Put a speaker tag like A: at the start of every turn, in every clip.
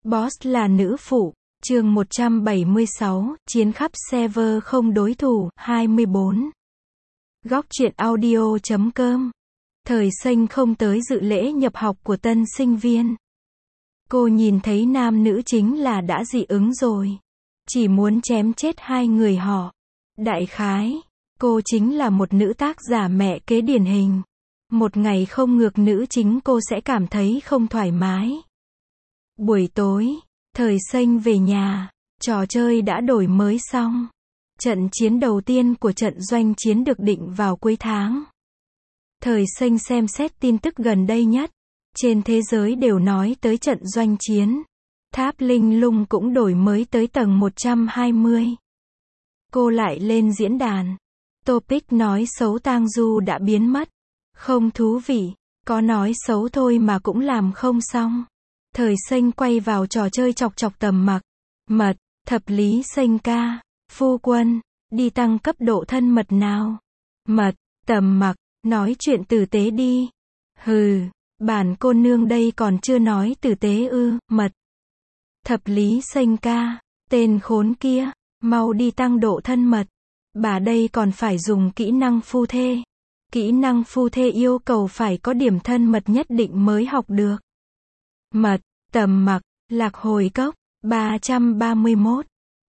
A: Boss là nữ phụ, chương 176, chiến khắp server không đối thủ, 24. Góc truyện audio.com. Thời Xanh không tới dự lễ nhập học của tân sinh viên. Cô nhìn thấy nam nữ chính là đã dị ứng rồi. Chỉ muốn chém chết hai người họ. Đại khái, cô chính là một nữ tác giả mẹ kế điển hình. Một ngày không ngược nữ chính cô sẽ cảm thấy không thoải mái. Buổi tối, Thời Xanh về nhà, trò chơi đã đổi mới xong. Trận chiến đầu tiên của trận doanh chiến được định vào cuối tháng. Thời Xanh xem xét tin tức gần đây nhất. Trên thế giới đều nói tới trận doanh chiến. Tháp Linh Lung cũng đổi mới tới tầng 120. Cô lại lên diễn đàn. Topic nói xấu Tang Du đã biến mất. Không thú vị, có nói xấu thôi mà cũng làm không xong. Thời Xanh quay vào trò chơi chọc chọc Tầm Mặc. Mật, thập lý Xanh ca, phu quân, đi tăng cấp độ thân mật nào. Mật, Tầm Mặc, nói chuyện tử tế đi. Hừ, bản cô nương đây còn chưa nói tử tế ư. Mật, thập lý Xanh ca, tên khốn kia, mau đi tăng độ thân mật. Bà đây còn phải dùng kỹ năng phu thê. Kỹ năng phu thê yêu cầu phải có điểm thân mật nhất định mới học được. Mật, Tầm Mặc, Lạc Hồi Cốc, 331,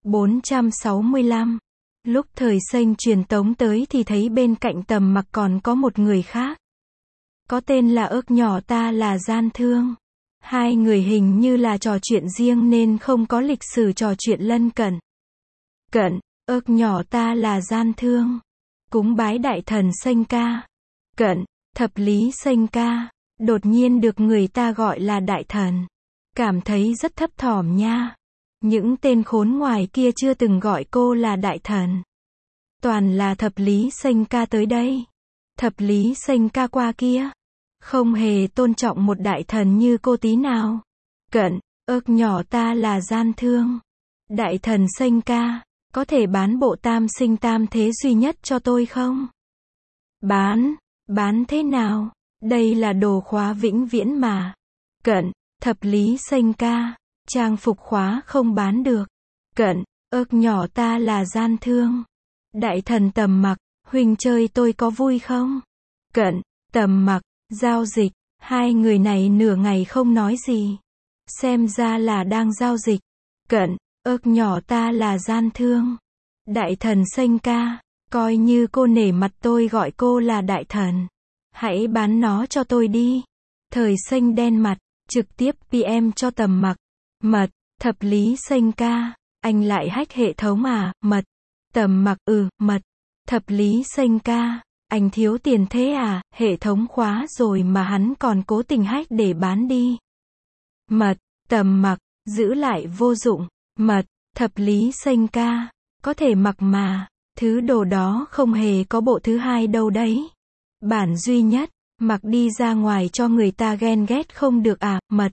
A: 465. Lúc Thời Xanh truyền tống tới thì thấy bên cạnh Tầm Mặc còn có một người khác. Có tên là Ước nhỏ ta là gian thương. Hai người hình như là trò chuyện riêng nên không có lịch sử trò chuyện lân cận. Ước nhỏ ta là gian thương. Cúng bái đại thần Xanh ca. Thập lý Xanh ca. Đột nhiên được người ta gọi là đại thần. Cảm thấy rất thấp thỏm nha. Những tên khốn ngoài kia chưa từng gọi cô là đại thần. Toàn là thập lý Xanh ca tới đây. Thập lý Xanh ca qua kia. Không hề tôn trọng một đại thần như cô tí nào. Ước nhỏ ta là gian thương. Đại thần Xanh ca, có thể bán bộ tam sinh tam thế duy nhất cho tôi không? Bán thế nào? Đây là đồ khóa vĩnh viễn mà. Thập lý Xanh ca, trang phục khóa không bán được. Ước nhỏ ta là gian thương. Đại thần Tầm Mặc, huynh chơi tôi có vui không? Tầm Mặc, giao dịch, hai người này nửa ngày không nói gì. Xem ra là đang giao dịch. Ước nhỏ ta là gian thương. Đại thần Xanh ca, coi như cô nể mặt tôi gọi cô là đại thần. Hãy bán nó cho tôi đi. Thời Xanh đen mặt, trực tiếp PM cho Tầm Mặc. Mật, thập lý Xanh ca, anh lại hack hệ thống à? Mật, Tầm Mặc, mật, thập lý Xanh ca, anh thiếu tiền thế à? Hệ thống khóa rồi mà hắn còn cố tình hack để bán đi. Mật, Tầm Mặc, giữ lại vô dụng. Mật, thập lý Xanh ca, có thể mặc mà, thứ đồ đó không hề có bộ thứ hai đâu đấy. Bản duy nhất, mặc đi ra ngoài cho người ta ghen ghét không được à? Mật,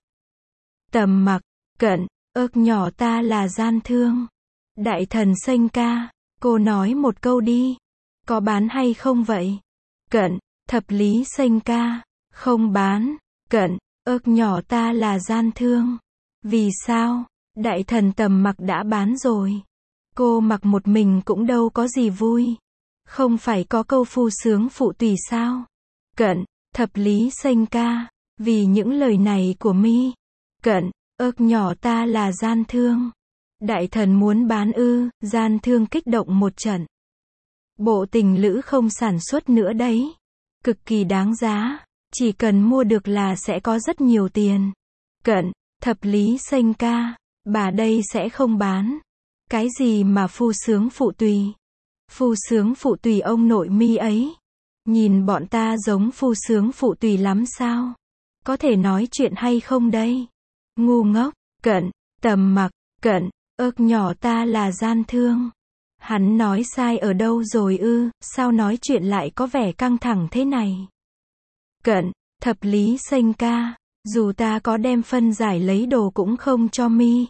A: Tầm Mặc, ước nhỏ ta là gian thương. Đại thần Xanh ca, cô nói một câu đi. Có bán hay không vậy? Thập lý Xanh ca, không bán. Ước nhỏ ta là gian thương. Vì sao? Đại thần Tầm Mặc đã bán rồi. Cô mặc một mình cũng đâu có gì vui. Không phải có câu phu sướng phụ tùy sao? Thập lý Xanh ca, vì những lời này của mi. Ước nhỏ ta là gian thương. Đại thần muốn bán ư? Gian thương kích động một trận. Bộ tình lữ không sản xuất nữa đấy. Cực kỳ đáng giá. Chỉ cần mua được là sẽ có rất nhiều tiền. Thập lý Xanh ca, bà đây sẽ không bán. Cái gì mà phu sướng phụ tùy? Phu sướng phụ tùy ông nội mi ấy. Nhìn bọn ta giống phu sướng phụ tùy lắm sao? Có thể nói chuyện hay không đây? Ngu ngốc. Tầm Mặc, ước nhỏ ta là gian thương. Hắn nói sai ở đâu rồi ư? Sao nói chuyện lại có vẻ căng thẳng thế này? Thập lý Xanh ca, dù ta có đem phân giải lấy đồ cũng không cho mi.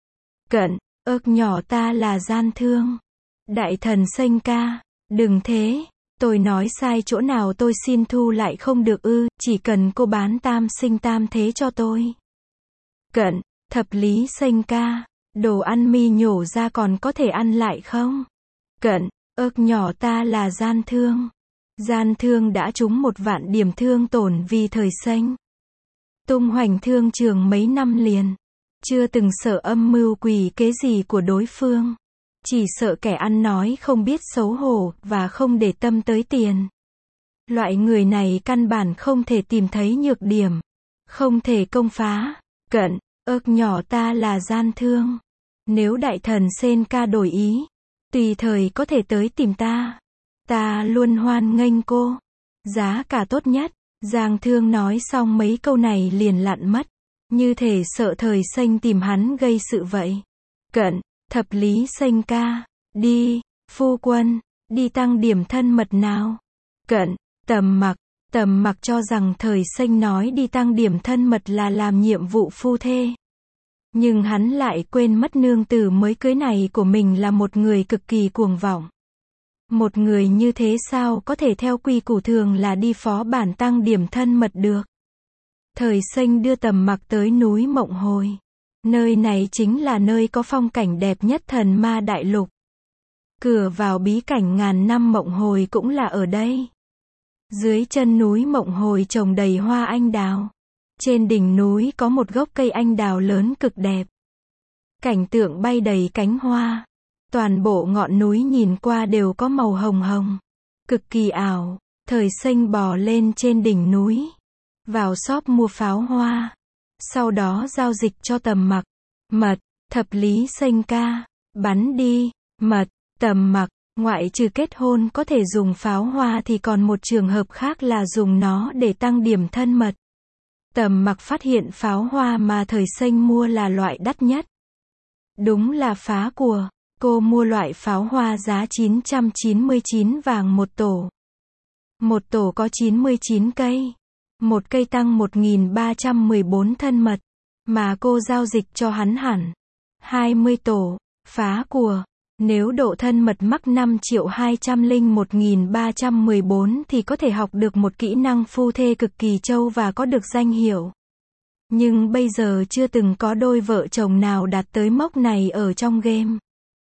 A: Ước nhỏ ta là gian thương. Đại thần Xanh ca, đừng thế. Tôi nói sai chỗ nào tôi xin thu lại không được ư? Chỉ cần cô bán tam sinh tam thế cho tôi. thập lý xanh ca, đồ ăn mi nhổ ra còn có thể ăn lại không? Cận, ớc nhỏ ta là gian thương. Gian thương đã trúng 1.000.000 điểm thương tổn vì thời xanh. Tung hoành thương trường mấy năm liền. Chưa từng sợ âm mưu quỷ kế gì của đối phương. Chỉ sợ kẻ ăn nói không biết xấu hổ, và không để tâm tới tiền. Loại người này căn bản không thể tìm thấy nhược điểm. Không thể công phá. Cận, ớc nhỏ ta là gian thương. Nếu đại thần Sen ca đổi ý, tùy thời có thể tới tìm ta. Ta luôn hoan nghênh cô. Giá cả tốt nhất. Giang Thương nói xong mấy câu này liền lặn mất. Như thể sợ thời xanh tìm hắn gây sự vậy. Cận, thập lý xanh ca. Đi, phu quân, đi tăng điểm thân mật nào. Cận, Tầm mặc cho rằng thời xanh nói đi tăng điểm thân mật là làm nhiệm vụ phu thê. Nhưng hắn lại quên mất nương tử mới cưới này của mình là một người cực kỳ cuồng vọng. Một người như thế sao có thể theo quy củ thường là đi phó bản tăng điểm thân mật được. Thời xanh đưa Tầm mặc tới núi Mộng Hồi. Nơi này chính là nơi có phong cảnh đẹp nhất Thần Ma Đại Lục. Cửa vào bí cảnh ngàn năm Mộng Hồi cũng là ở đây. Dưới chân núi Mộng Hồi trồng đầy hoa anh đào. Trên đỉnh núi có một gốc cây anh đào lớn cực đẹp. Cảnh tượng bay đầy cánh hoa. Toàn bộ ngọn núi nhìn qua đều có màu hồng hồng. Cực kỳ ảo. Thời xanh bò lên trên đỉnh núi. Vào shop mua pháo hoa. Sau đó giao dịch cho Tầm mặc. Mật, thập lý xanh ca. Bắn đi. Mật, Tầm mặc. Ngoại trừ kết hôn có thể dùng pháo hoa thì còn một trường hợp khác là dùng nó để tăng điểm thân mật. Tầm mặc phát hiện pháo hoa mà thời xanh mua là loại đắt nhất. Đúng là phá của. Cô mua loại pháo hoa giá 999 vàng một tổ. Một tổ có 99 cây. Một cây tăng 1314 thân mật. Mà cô giao dịch cho hắn hẳn 20 tổ. Phá của. Nếu độ thân mật mắc 5.201.314 thì có thể học được một kỹ năng phu thê cực kỳ trâu và có được danh hiệu. Nhưng bây giờ chưa từng có đôi vợ chồng nào đạt tới mốc này ở trong game.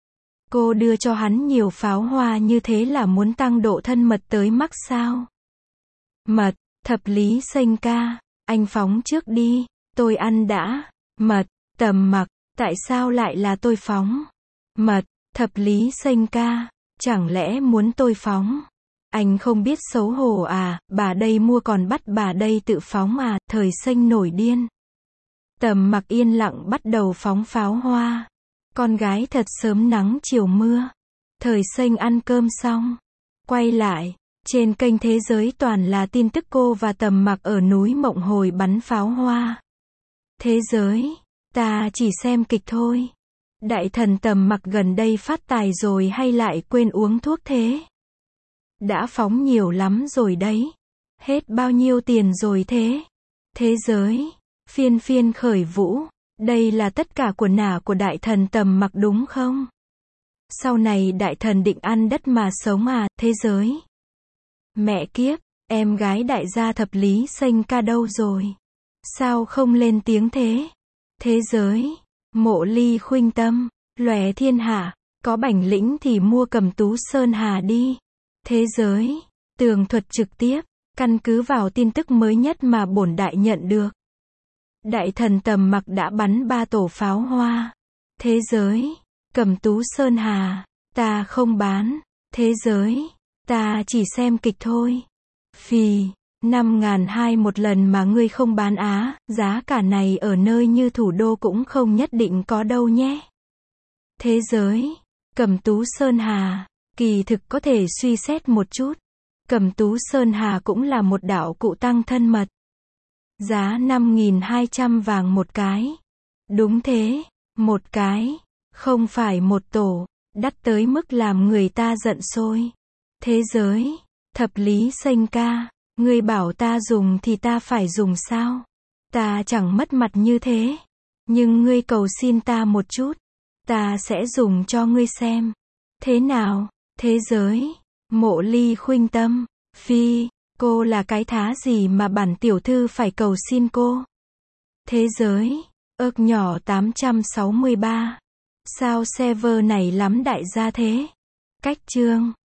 A: Cô đưa cho hắn nhiều pháo hoa như thế là muốn tăng độ thân mật tới mắc sao? Mật, thập lý xanh ca, anh phóng trước đi, tôi ăn đã. Mật, Tầm mặc, tại sao lại là tôi phóng? Mật, thập lý xanh ca, chẳng lẽ muốn tôi phóng? Anh không biết xấu hổ à, bà đây mua còn bắt bà đây tự phóng à, thời xanh nổi điên. Tầm mặc yên lặng bắt đầu phóng pháo hoa. Con gái thật sớm nắng chiều mưa. Thời xanh ăn cơm xong. Quay lại, trên kênh Thế Giới toàn là tin tức cô và Tầm mặc ở núi Mộng Hồi bắn pháo hoa. Thế Giới, ta chỉ xem kịch thôi. Đại thần Tầm mặc gần đây phát tài rồi hay lại quên uống thuốc thế? Đã phóng nhiều lắm rồi đấy. Hết bao nhiêu tiền rồi thế? Thế Giới, phiên khởi vũ. Đây là tất cả của nả của đại thần Tầm mặc đúng không? Sau này đại thần định ăn đất mà sống à, Thế Giới? Mẹ kiếp, em gái đại gia thập lý xanh ca đâu rồi? Sao không lên tiếng thế? Thế Giới, Mộ Ly khuynh tâm, lòe thiên hạ, có Bảnh Lĩnh thì mua Cầm Tú Sơn Hà đi. Thế Giới, tường thuật trực tiếp, căn cứ vào tin tức mới nhất mà bổn đại nhận được. Đại thần Tầm mặc đã bắn 3 tổ pháo hoa. Thế Giới, Cầm Tú Sơn Hà, ta không bán. Thế Giới, ta chỉ xem kịch thôi. Phì, 5.200 một lần mà ngươi không bán á, giá cả này ở nơi như thủ đô cũng không nhất định có đâu nhé. Thế Giới, Cầm Tú Sơn Hà, kỳ thực có thể suy xét một chút. Cầm Tú Sơn Hà cũng là một đạo cụ tăng thân mật. Giá 5.200 vàng một cái. Đúng thế, một cái, không phải một tổ, đắt tới mức làm người ta giận sôi. Thế Giới, thập lý xanh ca, ngươi bảo ta dùng thì ta phải dùng sao? Ta chẳng mất mặt như thế. Nhưng ngươi cầu xin ta một chút, ta sẽ dùng cho ngươi xem. Thế nào? Thế Giới, Mộ Ly khuynh tâm, phi, cô là cái thá gì mà bản tiểu thư phải cầu xin cô? Thế Giới, Ước nhỏ 863. Sao server này lắm đại gia thế? Cách chương